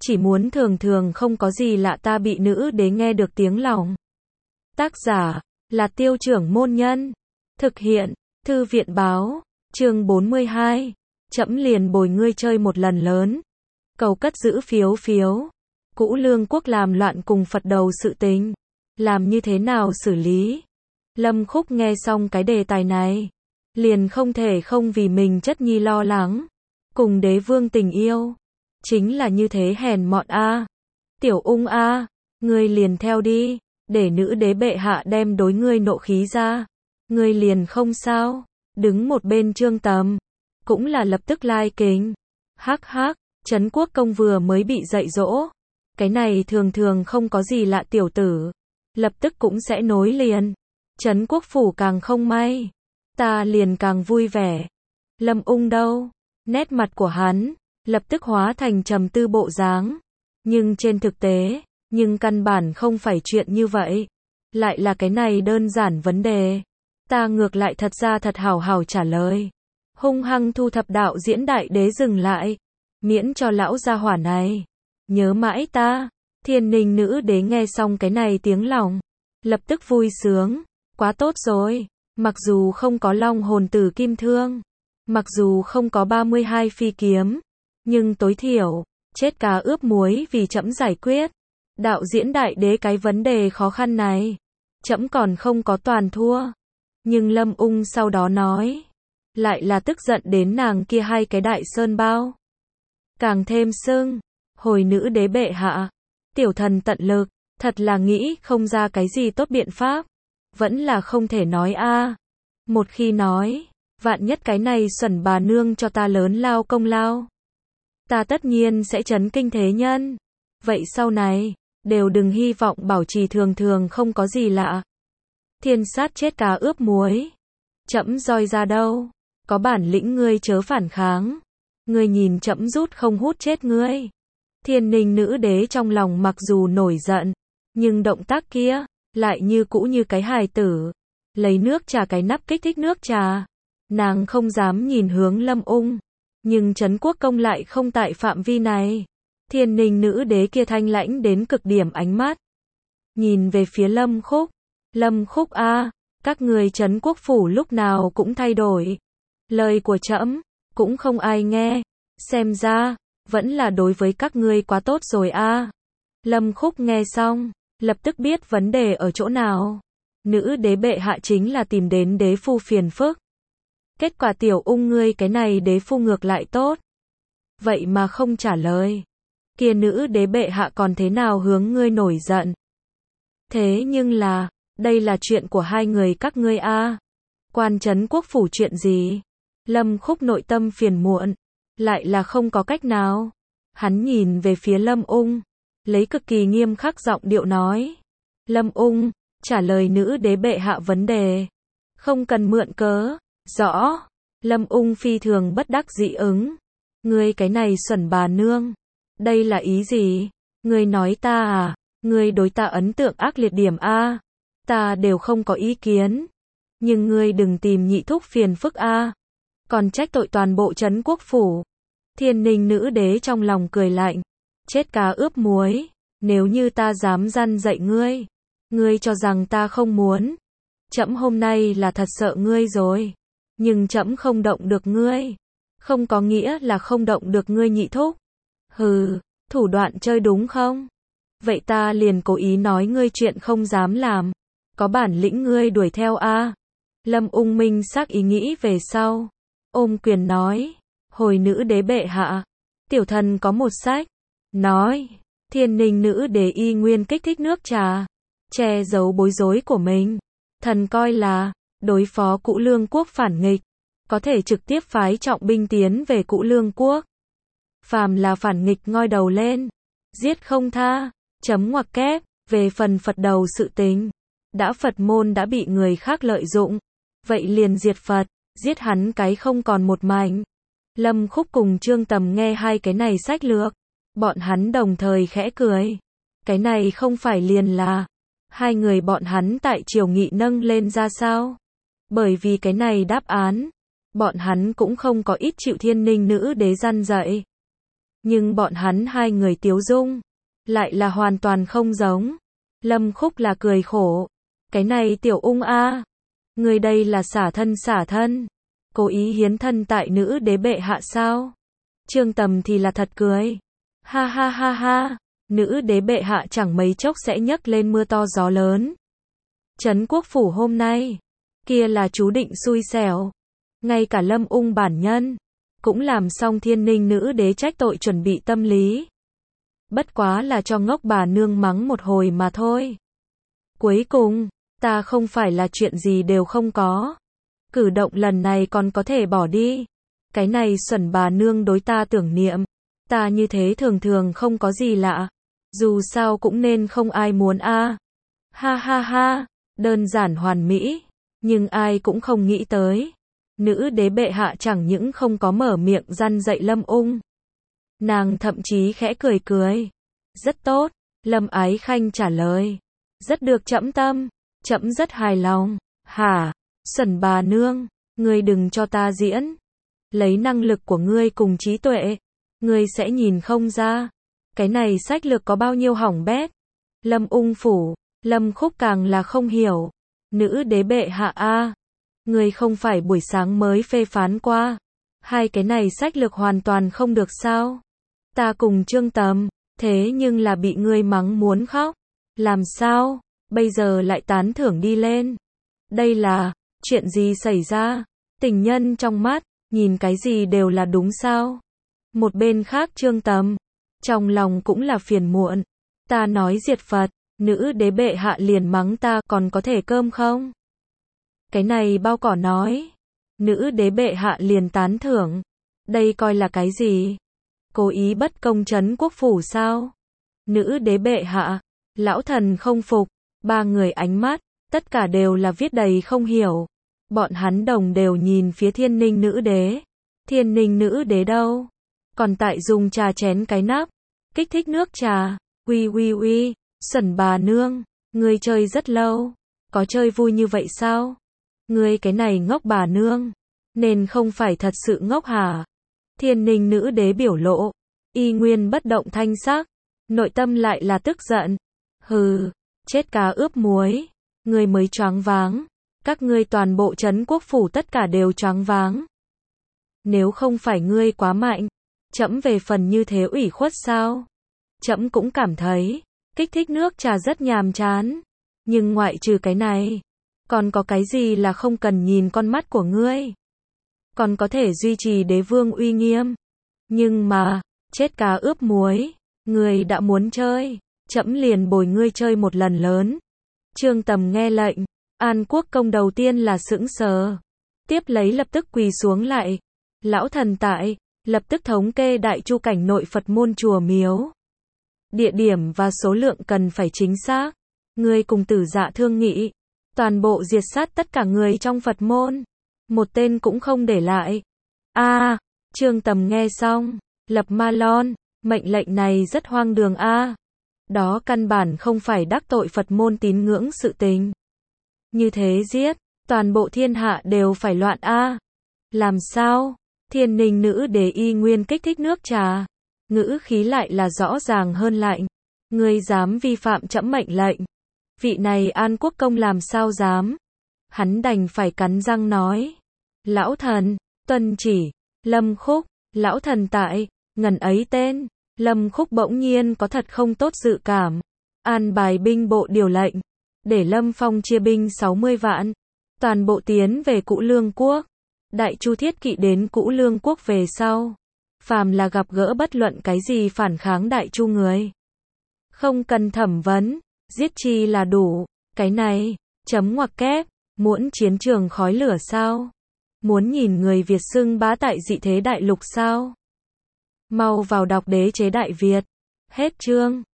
chỉ muốn thường thường không có gì lạ ta bị nữ đế nghe được tiếng lòng. Tác giả là Tiêu Trưởng Môn Nhân. Thực hiện Thư viện Báo. Chương 42. Trẫm liền bồi ngươi chơi một lần lớn. Cầu cất giữ phiếu phiếu. Cũ Lương quốc làm loạn cùng Phật đầu sự tình. Làm như thế nào xử lý? Lâm Khúc nghe xong cái đề tài này, liền không thể không vì mình chất nhi lo lắng. Cùng đế vương tình yêu, chính là như thế hèn mọn a. Tiểu Ung a, ngươi liền theo đi, để nữ đế bệ hạ đem đối ngươi nộ khí ra. Ngươi liền không sao. Đứng một bên Trương Tầm, cũng là lập tức lai kính. Hắc hắc, Trấn Quốc công vừa mới bị dạy dỗ. Cái này thường thường không có gì lạ tiểu tử. Lập tức cũng sẽ nối liền. Trấn Quốc phủ càng không may, ta liền càng vui vẻ. Lâm Ung đâu? Nét mặt của hắn lập tức hóa thành trầm tư bộ dáng. Nhưng trên thực tế, căn bản không phải chuyện như vậy. Lại là cái này đơn giản vấn đề. Ta ngược lại thật ra thật hào hào trả lời. Hung hăng thu thập đạo diễn đại đế dừng lại. Miễn cho lão gia hỏa này nhớ mãi ta. Thiên Ninh nữ đế nghe xong cái này tiếng lòng, lập tức vui sướng. Quá tốt rồi. Mặc dù không có long hồn tử kim thương, mặc dù không có 32 phi kiếm, nhưng tối thiểu, chết cá ướp muối vì trẫm giải quyết. Đạo diễn đại đế cái vấn đề khó khăn này, trẫm còn không có toàn thua. Nhưng Lâm Ung sau đó nói, lại là tức giận đến nàng kia hai cái đại sơn bao. Càng thêm sưng, hồi nữ đế bệ hạ, tiểu thần tận lực, thật là nghĩ không ra cái gì tốt biện pháp. Vẫn là không thể nói a. Một khi nói, vạn nhất cái này xuẩn bà nương cho ta lớn lao công lao, ta tất nhiên sẽ chấn kinh thế nhân. Vậy sau này, đều đừng hy vọng bảo trì thường thường không có gì lạ. Thiên sát chết cá ướp muối. Trẫm roi ra đâu? Có bản lĩnh ngươi chớ phản kháng. Ngươi nhìn trẫm rút không hút chết ngươi. Thiên Ninh nữ đế trong lòng mặc dù nổi giận, nhưng động tác kia lại như cũ như cái hài tử. Lấy nước trà cái nắp kích thích nước trà. Nàng không dám nhìn hướng Lâm Ung. Nhưng Trấn Quốc công lại không tại phạm vi này. Thiên Ninh nữ đế kia thanh lãnh đến cực điểm ánh mắt. Nhìn về phía Lâm Khúc. Lâm Khúc a, các người Trấn Quốc phủ lúc nào cũng thay đổi. Lời của trẫm cũng không ai nghe. Xem ra, vẫn là đối với các ngươi quá tốt rồi a. Lâm Khúc nghe xong, lập tức biết vấn đề ở chỗ nào. Nữ đế bệ hạ chính là tìm đến đế phu phiền phức. Kết quả Tiểu Ung ngươi cái này đế phu ngược lại tốt. Vậy mà không trả lời. Kia nữ đế bệ hạ còn thế nào hướng ngươi nổi giận. Thế nhưng là, đây là chuyện của hai người các ngươi a. Quan Trấn Quốc phủ chuyện gì? Lâm Khúc nội tâm phiền muộn, lại là không có cách nào. Hắn nhìn về phía Lâm Ung, lấy cực kỳ nghiêm khắc giọng điệu nói. Lâm Ung, trả lời nữ đế bệ hạ vấn đề. Không cần mượn cớ. Rõ. Lâm Ung phi thường bất đắc dĩ ứng. Ngươi cái này xuẩn bà nương. Đây là ý gì? Ngươi nói ta à? Ngươi đối ta ấn tượng ác liệt điểm a. Ta đều không có ý kiến. Nhưng ngươi đừng tìm nhị thúc phiền phức a. Còn trách tội toàn bộ Trấn Quốc phủ. Thiên Ninh nữ đế trong lòng cười lạnh. Chết cá ướp muối. Nếu như ta dám răn dạy ngươi, ngươi cho rằng ta không muốn. Trẫm hôm nay là thật sợ ngươi rồi. Nhưng trẫm không động được ngươi. Không có nghĩa là không động được ngươi nhị thúc. Hừ, thủ đoạn chơi đúng không? Vậy ta liền cố ý nói ngươi chuyện không dám làm. Có bản lĩnh ngươi đuổi theo a. Lâm Ung minh xác ý nghĩ về sau. Ôm quyền nói. Hồi nữ đế bệ hạ. Tiểu thần có một sách. Nói. Thiên Ninh nữ đế y nguyên kích thích nước trà. Che giấu bối rối của mình. Thần coi là đối phó Cũ Lương quốc phản nghịch. Có thể trực tiếp phái trọng binh tiến về Cũ Lương quốc. Phàm là phản nghịch ngoi đầu lên. Giết không tha. Chấm ngoặc kép. Về phần Phật đầu sự tình. Đã Phật môn đã bị người khác lợi dụng. Vậy liền diệt Phật. Giết hắn cái không còn một mảnh. Lâm Khúc cùng Trương Tầm nghe hai cái này sách lược. Bọn hắn đồng thời khẽ cười. Cái này không phải liền là hai người bọn hắn tại triều nghị nâng lên ra sao? Bởi vì cái này đáp án, bọn hắn cũng không có ít chịu Thiên Ninh nữ đế răn dạy. Nhưng bọn hắn hai người tiếu dung, lại là hoàn toàn không giống. Lâm Khúc là cười khổ. Cái này Tiểu Ung a, người đây là xả thân, cố ý hiến thân tại nữ đế bệ hạ sao? Trương Tầm thì là thật cười. Ha ha ha ha, nữ đế bệ hạ chẳng mấy chốc sẽ nhấc lên mưa to gió lớn. Trấn Quốc Phủ hôm nay, kia là chú định xui xẻo. Ngay cả Lâm Ung bản nhân, cũng làm xong Thiên Ninh nữ đế trách tội chuẩn bị tâm lý. Bất quá là cho ngốc bà nương mắng một hồi mà thôi. Cuối cùng, ta không phải là chuyện gì đều không có. Cử động lần này còn có thể bỏ đi. Cái này xuẩn bà nương đối ta tưởng niệm. Ta như thế thường thường không có gì lạ. Dù sao cũng nên không ai muốn a. Ha ha ha, đơn giản hoàn mỹ. Nhưng ai cũng không nghĩ tới. Nữ đế bệ hạ chẳng những không có mở miệng răn dạy Lâm Ung. Nàng thậm chí khẽ cười cười. Rất tốt, Lâm Ái Khanh trả lời. Rất được trẫm tâm, trẫm rất hài lòng. Hả, xuẩn bà nương, ngươi đừng cho ta diễn. Lấy năng lực của ngươi cùng trí tuệ, ngươi sẽ nhìn không ra. Cái này sách lược có bao nhiêu hỏng bét. Lâm Ung phủ, Lâm Khúc càng là không hiểu. Nữ đế bệ hạ a, ngươi không phải buổi sáng mới phê phán qua. Hai cái này sách lược hoàn toàn không được sao. Ta cùng Trương Tầm, thế nhưng là bị ngươi mắng muốn khóc. Làm sao, bây giờ lại tán thưởng đi lên. Đây là, chuyện gì xảy ra? Tình nhân trong mắt, nhìn cái gì đều là đúng sao? Một bên khác Trương Tầm, trong lòng cũng là phiền muộn. Ta nói diệt Phật, nữ đế bệ hạ liền mắng ta còn có thể cơm không? Cái này bao cỏ nói. Nữ đế bệ hạ liền tán thưởng. Đây coi là cái gì? Cố ý bất công Trấn Quốc Phủ sao? Nữ đế bệ hạ, lão thần không phục. Ba người ánh mắt, tất cả đều là viết đầy không hiểu. Bọn hắn đồng đều nhìn phía Thiên Ninh nữ đế. Thiên Ninh nữ đế đâu? Còn tại dùng trà chén cái nắp, kích thích nước trà. Uy, xuẩn bà nương, ngươi chơi rất lâu. Có chơi vui như vậy sao? Ngươi cái này ngốc bà nương, nên không phải thật sự ngốc hả? Thiên Ninh nữ đế biểu lộ, y nguyên bất động thanh sắc, nội tâm lại là tức giận. Hừ, chết cá ướp muối, ngươi mới choáng váng, các ngươi toàn bộ Trấn Quốc Phủ tất cả đều choáng váng. Nếu không phải ngươi quá mạnh, trẫm về phần như thế ủy khuất sao? Trẫm cũng cảm thấy, kích thích nước trà rất nhàm chán. Nhưng ngoại trừ cái này, còn có cái gì là không cần nhìn con mắt của ngươi? Còn có thể duy trì đế vương uy nghiêm. Nhưng mà, chết cá ướp muối, ngươi đã muốn chơi, trẫm liền bồi ngươi chơi một lần lớn. Trương Tầm nghe lệnh, An Quốc công đầu tiên là sững sờ, tiếp lấy lập tức quỳ xuống lại. Lão thần tại, lập tức thống kê đại chu cảnh nội Phật môn chùa miếu. Địa điểm và số lượng cần phải chính xác. Ngươi cùng Tử Dạ thương nghị, toàn bộ diệt sát tất cả người trong Phật môn, một tên cũng không để lại. A, Trương Tầm nghe xong, lập ma lon, mệnh lệnh này rất hoang đường a. Đó căn bản không phải đắc tội Phật môn tín ngưỡng sự tình. Như thế giết, toàn bộ thiên hạ đều phải loạn a. Làm sao? Thiên Ninh nữ đế y nguyên kích thích nước trà, ngữ khí lại là rõ ràng hơn lạnh. Ngươi dám vi phạm trẫm mệnh lệnh? Vị này An Quốc công làm sao dám? Hắn đành phải cắn răng nói. Lão thần, tuân chỉ. Lâm Khúc, lão thần tại, ngần ấy tên. Lâm Khúc bỗng nhiên có thật không tốt dự cảm. An bài binh bộ điều lệnh, để Lâm Phong chia binh 60 vạn, toàn bộ tiến về Cũ Lương Quốc. Đại Chu thiết kỵ đến Cũ Lương Quốc về sau, phàm là gặp gỡ bất luận cái gì phản kháng Đại Chu người, không cần thẩm vấn, giết chi là đủ. Cái này, chấm ngoặc kép, muốn chiến trường khói lửa sao? Muốn nhìn người Việt xưng bá tại dị thế đại lục sao? Mau vào đọc Đế chế Đại Việt. Hết chương.